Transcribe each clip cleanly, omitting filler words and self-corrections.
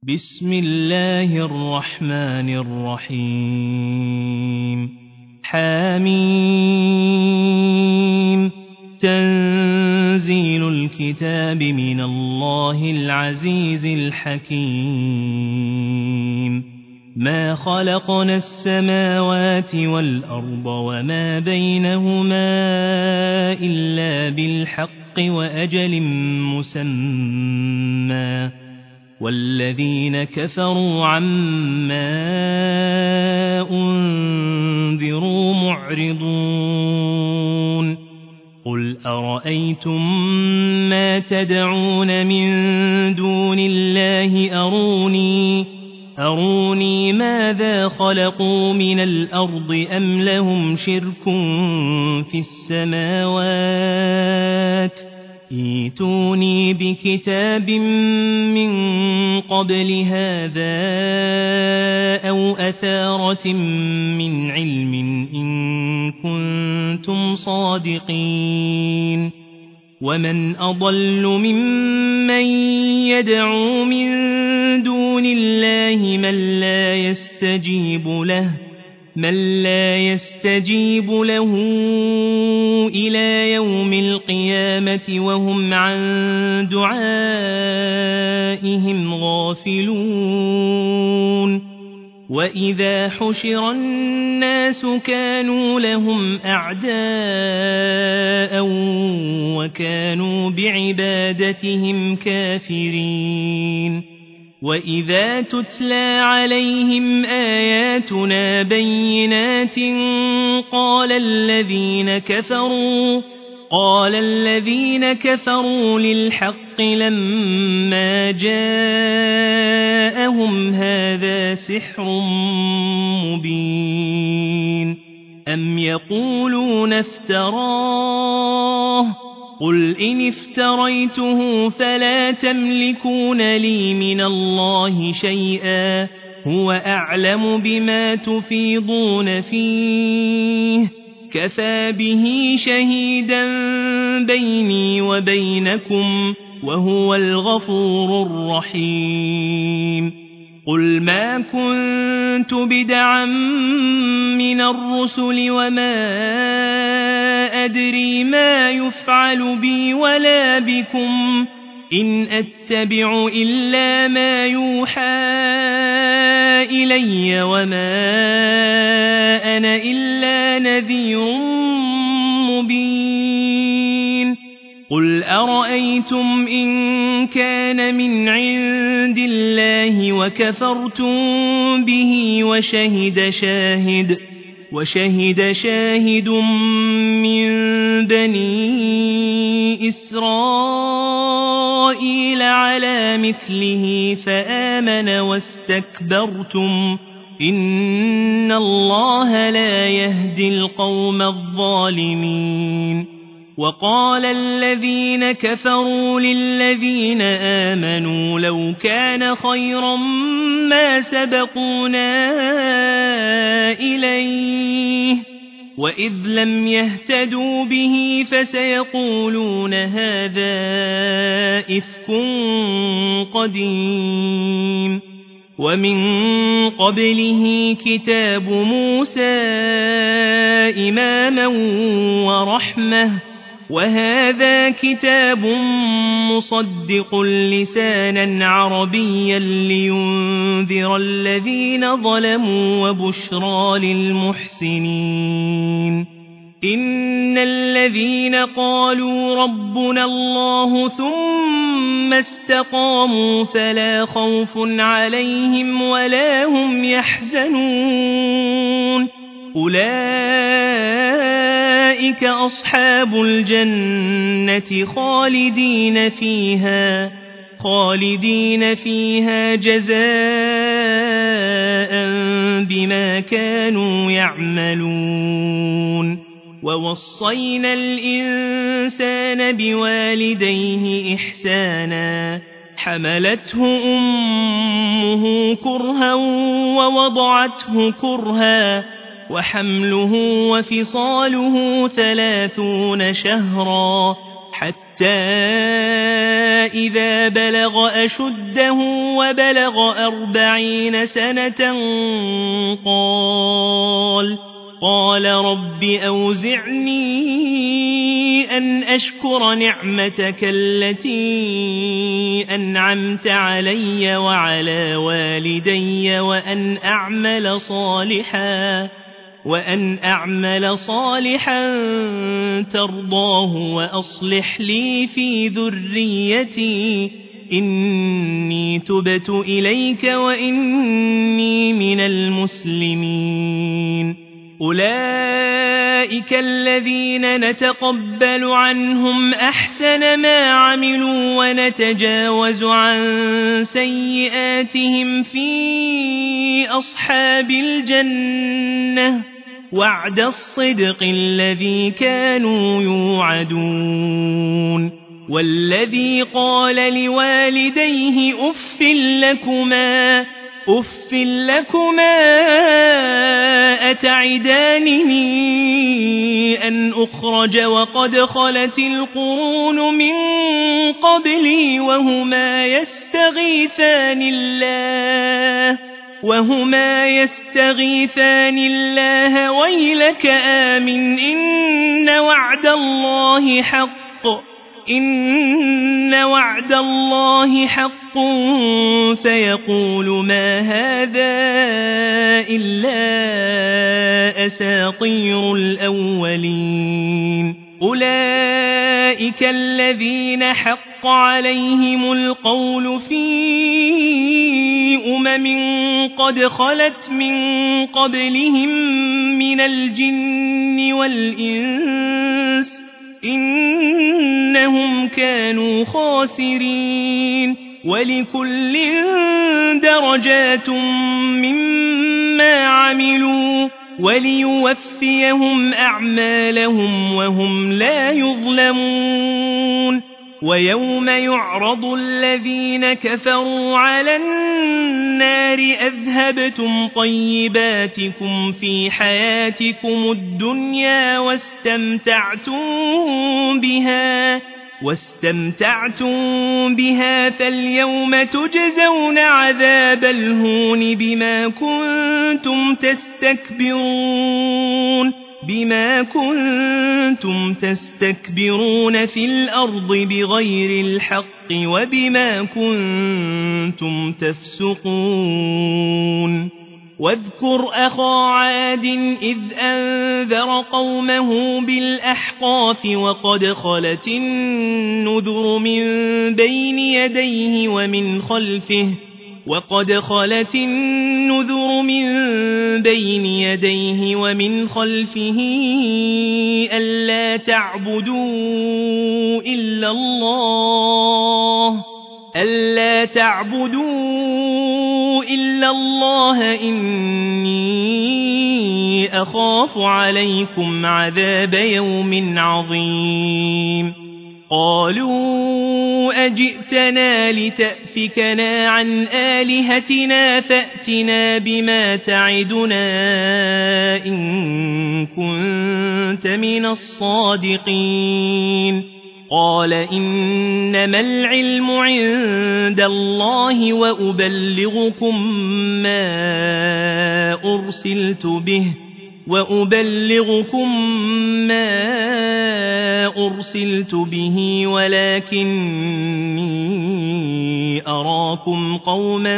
بسم الله الرحمن الرحيم حميم تنزيل الكتاب من الله العزيز الحكيم ما خلقنا السماوات والأرض وما بينهما إلا بالحق وأجل مسمى والذين كفروا عما أنذروا معرضون قل أرأيتم ما تدعون من دون الله أروني ماذا خلقوا من الأرض أم لهم شرك في السماوات ائتوني بكتاب من قبل هذا أو أثارة من علم إن كنتم صادقين ومن أضل ممن يدعو من دون الله من لا يستجيب له إلى يوم القيامة وهم عن دعائهم غافلون وإذا حشر الناس كانوا لهم أعداء وكانوا بعبادتهم كافرين وإذا تتلى عليهم آياتنا بينات قال الذين كفروا للحق لما جاءهم هذا سحر مبين أم يقولون افتراه قل إن افتريته فلا تملكون لي من الله شيئا هو أعلم بما تفيضون فيه كفى به شهيدا بيني وبينكم وهو الغفور الرحيم قل ما كنت بدعا من الرسل وما أدري ما يفعل بي ولا بكم إن أتبع إلا ما يوحى إلي وما أنا إلا نذير مبين قل أرأيتم إن كان من عند الله وكفرتم به وشهد شاهد من بني إسرائيل على مثله فآمن واستكبرتم إن الله لا يهدي القوم الظالمين وقال الذين كفروا للذين آمنوا لو كان خيرا ما سبقونا إليه وإذ لم يهتدوا به فسيقولون هذا إفك قديم ومن قبله كتاب موسى إماما ورحمة وهذا كتاب مصدق لسانا عربيا لينذر الذين ظلموا وبشرى للمحسنين إن الذين قالوا ربنا الله ثم استقاموا فلا خوف عليهم ولا هم يحزنون أولئك أصحاب الجنة خالدين فيها جزاء بما كانوا يعملون ووصينا الإنسان بوالديه إحسانا حملته أمه كرها ووضعته كرها وحمله وفصاله 30 شهرا حتى إذا بلغ أشده وبلغ 40 سنة قال رب أوزعني أن أشكر نعمتك التي أنعمت علي وعلى والدي وأن أعمل صالحا ترضاه وأصلح لي في ذريتي إني تبت إليك وإني من المسلمين. أولئك الذين نتقبل عنهم أحسن ما عملوا ونتجاوز عن سيئاتهم في أصحاب الجنة وعد الصدق الذي كانوا يوعدون. والذي قال لوالديه أف لكما أتعدانني أن أخرج وقد خلت القرون من قبلي وهما يستغيثان الله ويلك آمن إن وعد الله حق فيقول ما هذا إلا أساطير الأولين. أولئك الذين حق عليهم القول في قد خلت من قبلهم من الجن والإنس إنهم كانوا خاسرين. ولكل درجات مما عملوا وليوفيهم أعمالهم وهم لا يظلمون. ويوم يعرض الذين كفروا على النار أذهبتم طيباتكم في حياتكم الدنيا واستمتعتم بها فاليوم تجزون عذاب الهون بما كنتم تستكبرون في الأرض بغير الحق وبما كنتم تفسقون. واذكر أخا عاد إذ أنذر قومه بالأحقاف وقد خلت النذر من بين يديه ومن خلفه ألا تعبدوا إلا الله إني أخاف عليكم عذاب يوم عظيم. قالوا أجئتنا لتأفكنا عن آلهتنا فأتنا بما تعدنا إن كنت من الصادقين. قال إنما العلم عند الله وأبلغكم ما أرسلت به ولكني أراكم قوما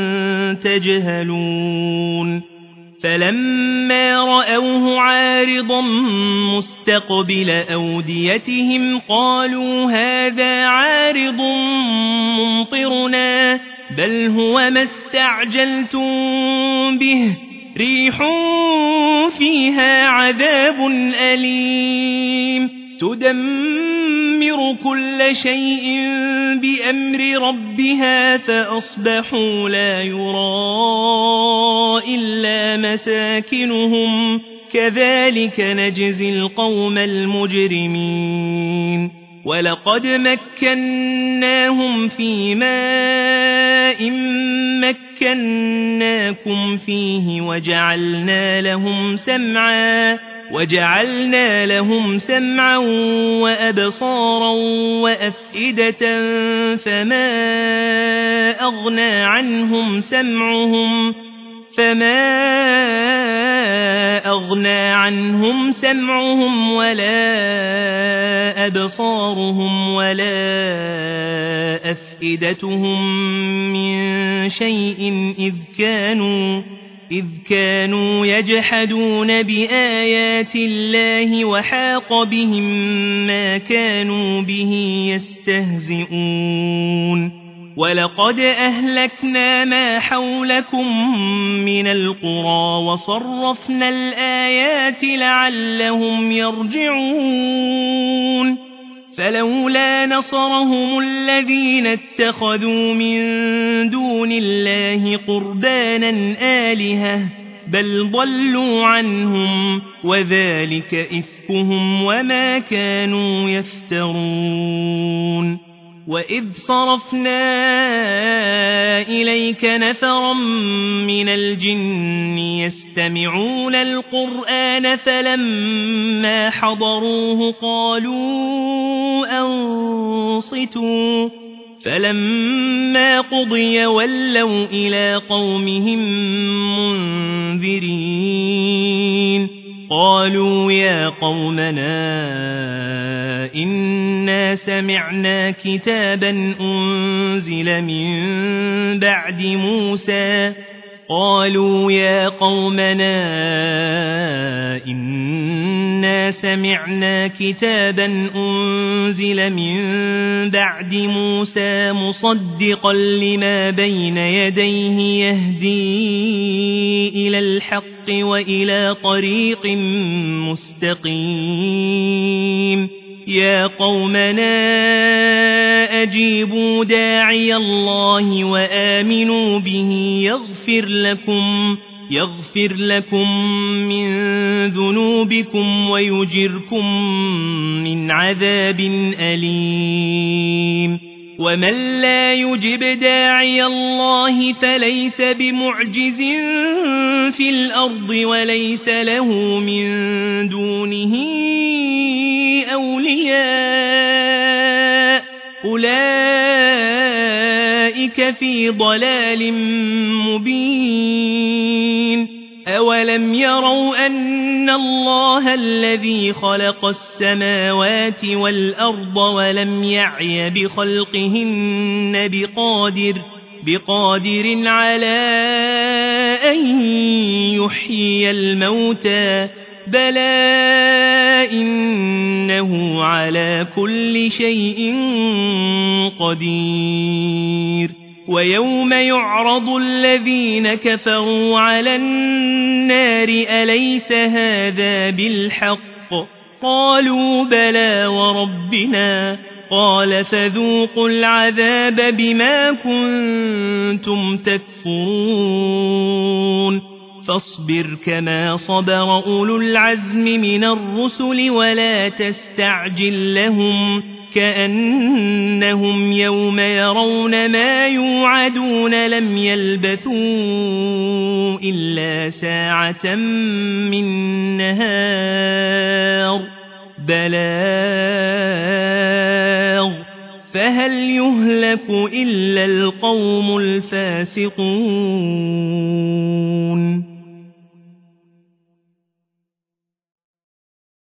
تجهلون. فلما رأوه عارضا مستقبل أوديتهم قالوا هذا عارض ممطرنا بل هو ما استعجلتم به ريح فيها عذاب أليم تدمر كل شيء بأمر ربها فأصبحوا لا يرى إلا مساكنهم كذلك نجزي القوم المجرمين. ولقد مكناهم في ماء مكناكم فيه وجعلنا لهم وجعلنا لهم سمعا وأبصارا وأفئدة فما أغنى عنهم سمعهم ولا أبصارهم ولا أفئدتهم من شيء إذ كانوا يجحدون بآيات الله وحاق بهم ما كانوا به يستهزئون ولقد أهلكنا ما حولكم من القرى وصرفنا الآيات لعلهم يرجعون فلولا نصرهم الذين اتخذوا من دون الله قربانا آلهة بل ضلوا عنهم وذلك إفكهم وما كانوا يفترون وإذ صرفنا إليك نفرا من الجن يستمعون القرآن فلما حضروه قالوا أنصتوا فلما قضي ولوا إلى قومهم منذرين قالوا يا قومنا إنا سمعنا كتابا أنزل من بعد موسى مصدقا لما بين يديه يهدي إلى الحق وإلى طريق مستقيم يا قومنا أجيبوا داعي الله وآمنوا به يغفر لكم من ذنوبكم ويجركم من عذاب أليم ومن لا يجب داعي الله فليس بمعجز في الأرض وليس له من دونه أولياء أولئك في ضلال مبين أولم يروا أن الله الذي خلق السماوات والأرض ولم يعي بخلقهن بقادر على أن يحيي الموتى بلى إنه على كل شيء قدير ويوم يعرض الذين كفروا على النار أليس هذا بالحق قالوا بلى وربنا قال فذوقوا العذاب بما كنتم تكفرون فاصبر كما صبر أولو العزم من الرسل ولا تستعجل لهم كأنهم يوم يرون ما يوعدون لم يلبثوا إلا ساعة من نهار بلاغ فهل يهلك إلا القوم الفاسقون